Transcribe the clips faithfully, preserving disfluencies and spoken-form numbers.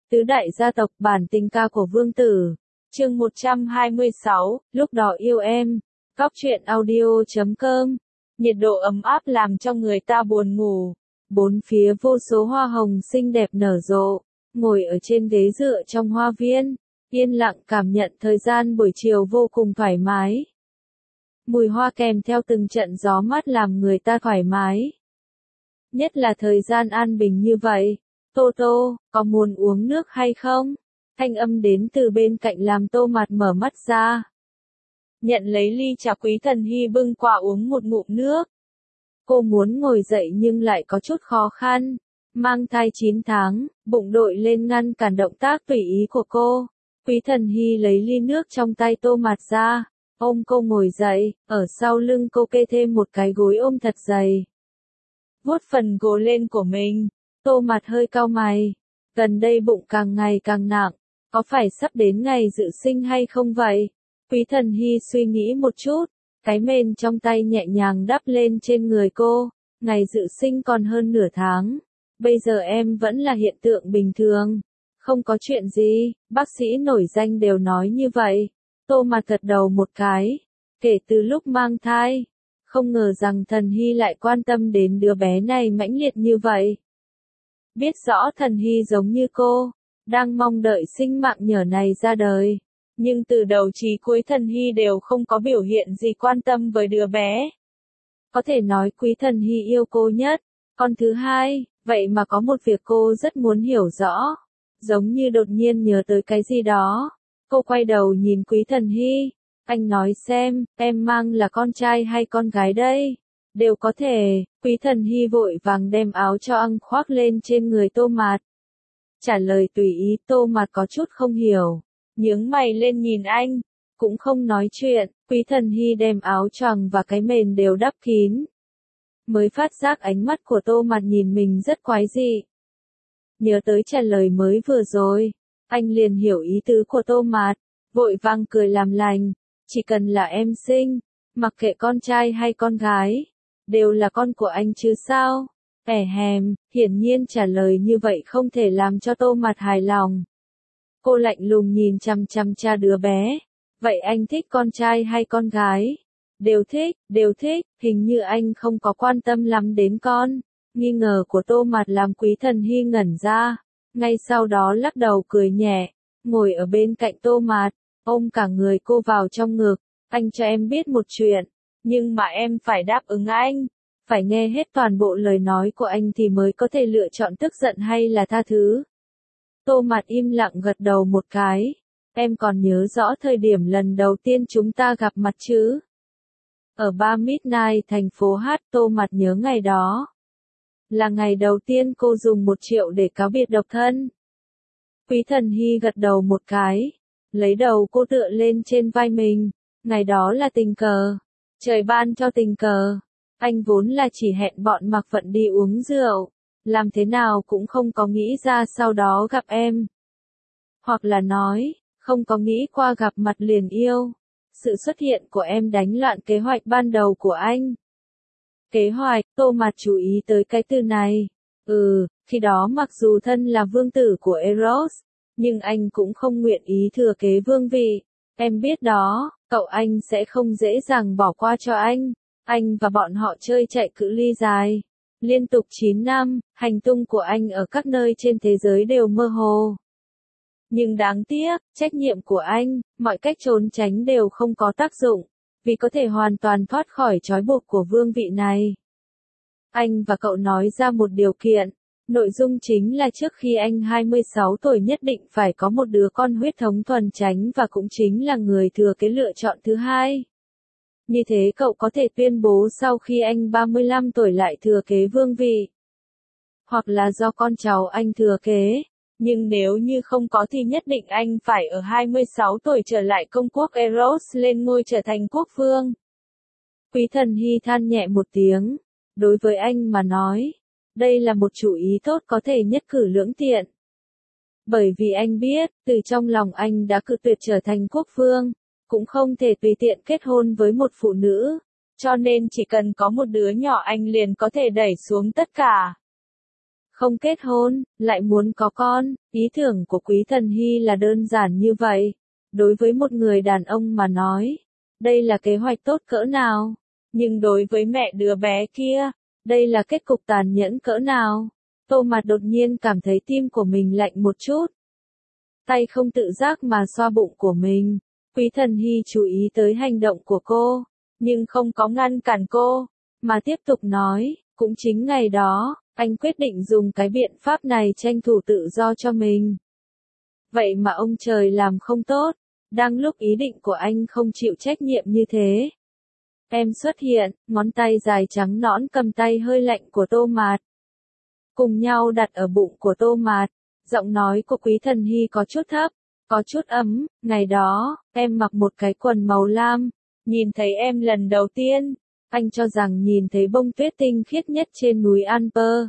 Tứ đại gia tộc bản tình ca của Vương Tử. Chương một trăm hai mươi sáu, lúc đó yêu em. Góc truyện audio chấm com. Nhiệt độ ấm áp làm cho người ta buồn ngủ. Bốn phía vô số hoa hồng xinh đẹp nở rộ. Ngồi ở trên ghế dựa trong hoa viên, yên lặng cảm nhận thời gian buổi chiều vô cùng thoải mái. Mùi hoa kèm theo từng trận gió mát làm người ta thoải mái. Nhất là thời gian an bình như vậy. Tô Tô, có muốn uống nước hay không? Thanh âm đến từ bên cạnh làm Tô Mạt mở mắt ra. Nhận lấy ly trà Quý Thần Hy bưng qua uống một ngụm nước. Cô muốn ngồi dậy nhưng lại có chút khó khăn. Mang thai chín tháng, bụng đội lên ngăn cản động tác tùy ý của cô. Quý Thần Hy lấy ly nước trong tay Tô Mạt ra, ôm cô ngồi dậy, ở sau lưng cô kê thêm một cái gối ôm thật dày. Vuốt phần gồ lên của mình. Tô Mạt hơi cau mày, gần đây bụng càng ngày càng nặng, có phải sắp đến ngày dự sinh hay không vậy? Quý Thần Hy suy nghĩ một chút, cái mền trong tay nhẹ nhàng đắp lên trên người cô, ngày dự sinh còn hơn nửa tháng, bây giờ em vẫn là hiện tượng bình thường, không có chuyện gì, bác sĩ nổi danh đều nói như vậy. Tô Mạt gật đầu một cái, kể từ lúc mang thai, không ngờ rằng Thần Hy lại quan tâm đến đứa bé này mãnh liệt như vậy. Biết rõ Thần Hy giống như cô, đang mong đợi sinh mạng nhở này ra đời. Nhưng từ đầu chí cuối Thần Hy đều không có biểu hiện gì quan tâm với đứa bé. Có thể nói Quý Thần Hy yêu cô nhất. Con thứ hai, vậy mà có một việc cô rất muốn hiểu rõ. Giống như đột nhiên nhớ tới cái gì đó. Cô quay đầu nhìn Quý Thần Hy. Anh nói xem, em mang là con trai hay con gái đây? Đều có thể. Quý Thần Hy vội vàng đem áo cho ăn khoác lên trên người Tô Mạt. Trả lời tùy ý. Tô Mạt có chút không hiểu, nhướng mày lên nhìn anh, cũng không nói chuyện. Quý Thần Hy đem áo choàng và cái mền đều đắp kín. Mới phát giác ánh mắt của Tô Mạt nhìn mình rất quái dị. Nhớ tới trả lời mới vừa rồi, anh liền hiểu ý tứ của Tô Mạt, vội vàng cười làm lành. Chỉ cần là em sinh, mặc kệ con trai hay con gái, đều là con của anh chứ sao? Ẻ hèm, hiển nhiên trả lời như vậy không thể làm cho Tô Mạt hài lòng. Cô lạnh lùng nhìn chằm chằm cha đứa bé. Vậy anh thích con trai hay con gái? Đều thích, đều thích, hình như anh không có quan tâm lắm đến con. Nghi ngờ của Tô Mạt làm Quý Thần Hy ngẩn ra. Ngay sau đó lắc đầu cười nhẹ, ngồi ở bên cạnh Tô Mạt, ôm cả người cô vào trong ngực. Anh cho em biết một chuyện, nhưng mà em phải đáp ứng anh. Phải nghe hết toàn bộ lời nói của anh thì mới có thể lựa chọn tức giận hay là tha thứ. Tô Mạt im lặng gật đầu một cái. Em còn nhớ rõ thời điểm lần đầu tiên chúng ta gặp mặt chứ? Ở bar Midnight thành phố Hát. Tô Mạt nhớ ngày đó. Là ngày đầu tiên cô dùng một triệu để cáo biệt độc thân. Quý Thần Hy gật đầu một cái, lấy đầu cô tựa lên trên vai mình. Ngày đó là tình cờ. Trời ban cho tình cờ. Anh vốn là chỉ hẹn bọn Mạc Vận đi uống rượu. Làm thế nào cũng không có nghĩ ra sau đó gặp em. Hoặc là nói, không có nghĩ qua gặp mặt liền yêu. Sự xuất hiện của em đánh loạn kế hoạch ban đầu của anh. Kế hoạch, Tô Mạt chú ý tới cái từ này. Ừ, khi đó mặc dù thân là vương tử của Eros, nhưng anh cũng không nguyện ý thừa kế vương vị. Em biết đó, cậu anh sẽ không dễ dàng bỏ qua cho anh. Anh và bọn họ chơi chạy cự ly dài. Liên tục chín năm, hành tung của anh ở các nơi trên thế giới đều mơ hồ. Nhưng đáng tiếc, trách nhiệm của anh, mọi cách trốn tránh đều không có tác dụng, vì có thể hoàn toàn thoát khỏi trói buộc của vương vị này. Anh và cậu nói ra một điều kiện, nội dung chính là trước khi anh hai mươi sáu tuổi nhất định phải có một đứa con huyết thống thuần chánh và cũng chính là người thừa kế lựa chọn thứ hai. Như thế cậu có thể tuyên bố sau khi anh ba mươi lăm tuổi lại thừa kế vương vị. Hoặc là do con cháu anh thừa kế. Nhưng nếu như không có thì nhất định anh phải ở hai mươi sáu tuổi trở lại công quốc Eros lên ngôi trở thành quốc vương. Quý Thần Hy than nhẹ một tiếng. Đối với anh mà nói, đây là một chủ ý tốt có thể nhất cử lưỡng tiện. Bởi vì anh biết, từ trong lòng anh đã cự tuyệt trở thành quốc vương. Cũng không thể tùy tiện kết hôn với một phụ nữ, cho nên chỉ cần có một đứa nhỏ anh liền có thể đẩy xuống tất cả. không kết hôn, lại muốn có con. Ý tưởng của Quý Thần Hy là đơn giản như vậy. Đối với một người đàn ông mà nói, đây là kế hoạch tốt cỡ nào. Nhưng đối với mẹ đứa bé kia, đây là kết cục tàn nhẫn cỡ nào. Tô Mạt đột nhiên cảm thấy tim của mình lạnh một chút. Tay không tự giác mà xoa bụng của mình. Quý Thần Hy chú ý tới hành động của cô, nhưng không có ngăn cản cô, mà tiếp tục nói, cũng chính ngày đó, anh quyết định dùng cái biện pháp này tranh thủ tự do cho mình. Vậy mà ông trời làm không tốt, đang lúc ý định của anh không chịu trách nhiệm như thế. Em xuất hiện, ngón tay dài trắng nõn cầm tay hơi lạnh của Tô Mạt. Cùng nhau đặt ở bụng của Tô Mạt, giọng nói của Quý Thần Hy có chút thấp, có chút ấm. Ngày đó, em mặc một cái quần màu lam, nhìn thấy em lần đầu tiên, anh cho rằng nhìn thấy bông tuyết tinh khiết nhất trên núi Alper.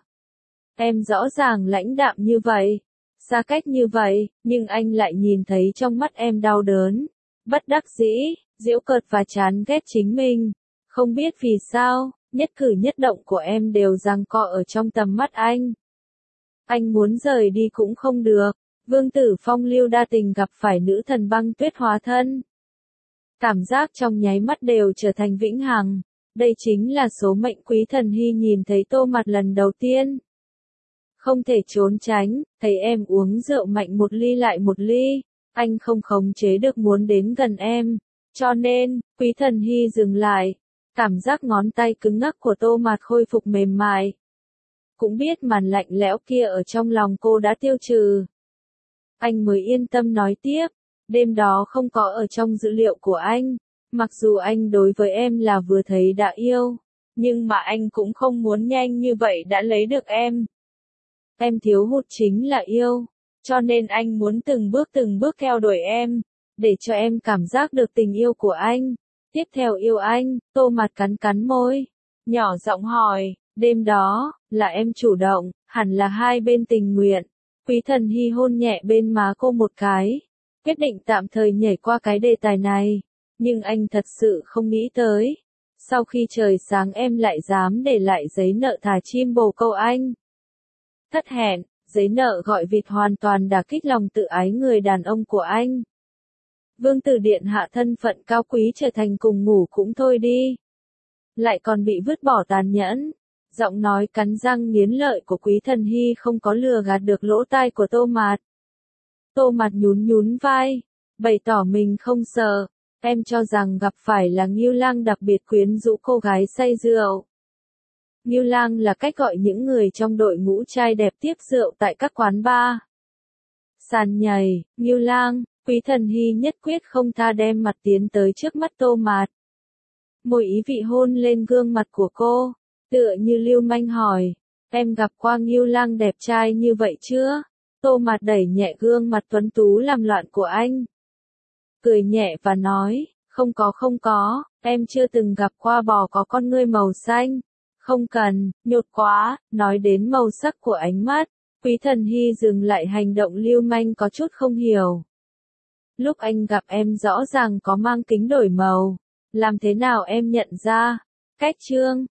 Em rõ ràng lãnh đạm như vậy, xa cách như vậy, nhưng anh lại nhìn thấy trong mắt em đau đớn, bất đắc dĩ, giễu cợt và chán ghét chính mình. Không biết vì sao, nhất cử nhất động của em đều giằng co ở trong tầm mắt anh. Anh muốn rời đi cũng không được. Vương Tử Phong lưu đa tình gặp phải nữ thần băng tuyết hóa thân. Cảm giác trong nháy mắt đều trở thành vĩnh hằng. Đây chính là số mệnh. Quý Thần Hy nhìn thấy Tô Mạt lần đầu tiên. Không thể trốn tránh, thấy em uống rượu mạnh một ly lại một ly. Anh không khống chế được muốn đến gần em. Cho nên, Quý Thần Hy dừng lại. Cảm giác ngón tay cứng ngắc của Tô Mạt khôi phục mềm mại. Cũng biết màn lạnh lẽo kia ở trong lòng cô đã tiêu trừ. Anh mới yên tâm nói tiếp, đêm đó không có ở trong dữ liệu của anh. Mặc dù anh đối với em là vừa thấy đã yêu, nhưng mà anh cũng không muốn nhanh như vậy đã lấy được em. Em thiếu hụt chính là yêu, cho nên anh muốn từng bước từng bước theo đuổi em, để cho em cảm giác được tình yêu của anh. Tiếp theo yêu anh. Tô Mạt cắn cắn môi, nhỏ giọng hỏi, đêm đó, là em chủ động, hẳn là hai bên tình nguyện. Quý Thần Hy hôn nhẹ bên má cô một cái, quyết định tạm thời nhảy qua cái đề tài này, nhưng anh thật sự không nghĩ tới. Sau khi trời sáng em lại dám để lại giấy nợ thả chim bồ câu anh. Thất hẹn, giấy nợ gọi vịt hoàn toàn đả kích lòng tự ái người đàn ông của anh. Vương tử điện hạ thân phận cao quý trở thành cùng ngủ cũng thôi đi. Lại còn bị vứt bỏ tàn nhẫn. Giọng nói cắn răng nghiến lợi của Quý Thần Hy không có lừa gạt được lỗ tai của Tô Mạt. Tô Mạt nhún nhún vai, bày tỏ mình không sợ. Em cho rằng gặp phải là Ngưu Lang đặc biệt quyến rũ cô gái say rượu. Ngưu Lang là cách gọi những người trong đội ngũ trai đẹp tiếp rượu tại các quán bar. Sàn nhảy, Ngưu Lang. Quý Thần Hy nhất quyết không tha đem mặt tiến tới trước mắt Tô Mạt. Môi ý vị hôn lên gương mặt của cô, tựa như lưu manh hỏi, em gặp qua Ngưu Lang đẹp trai như vậy chưa? Tô Mạt đẩy nhẹ gương mặt tuấn tú làm loạn của anh. Cười nhẹ và nói, không có không có, em chưa từng gặp qua bò có con ngươi màu xanh. Không cần, nhột quá. Nói đến màu sắc của ánh mắt, Quý Thần Hy dừng lại hành động lưu manh có chút không hiểu. Lúc anh gặp em rõ ràng có mang kính đổi màu. Làm thế nào em nhận ra? Cách trương,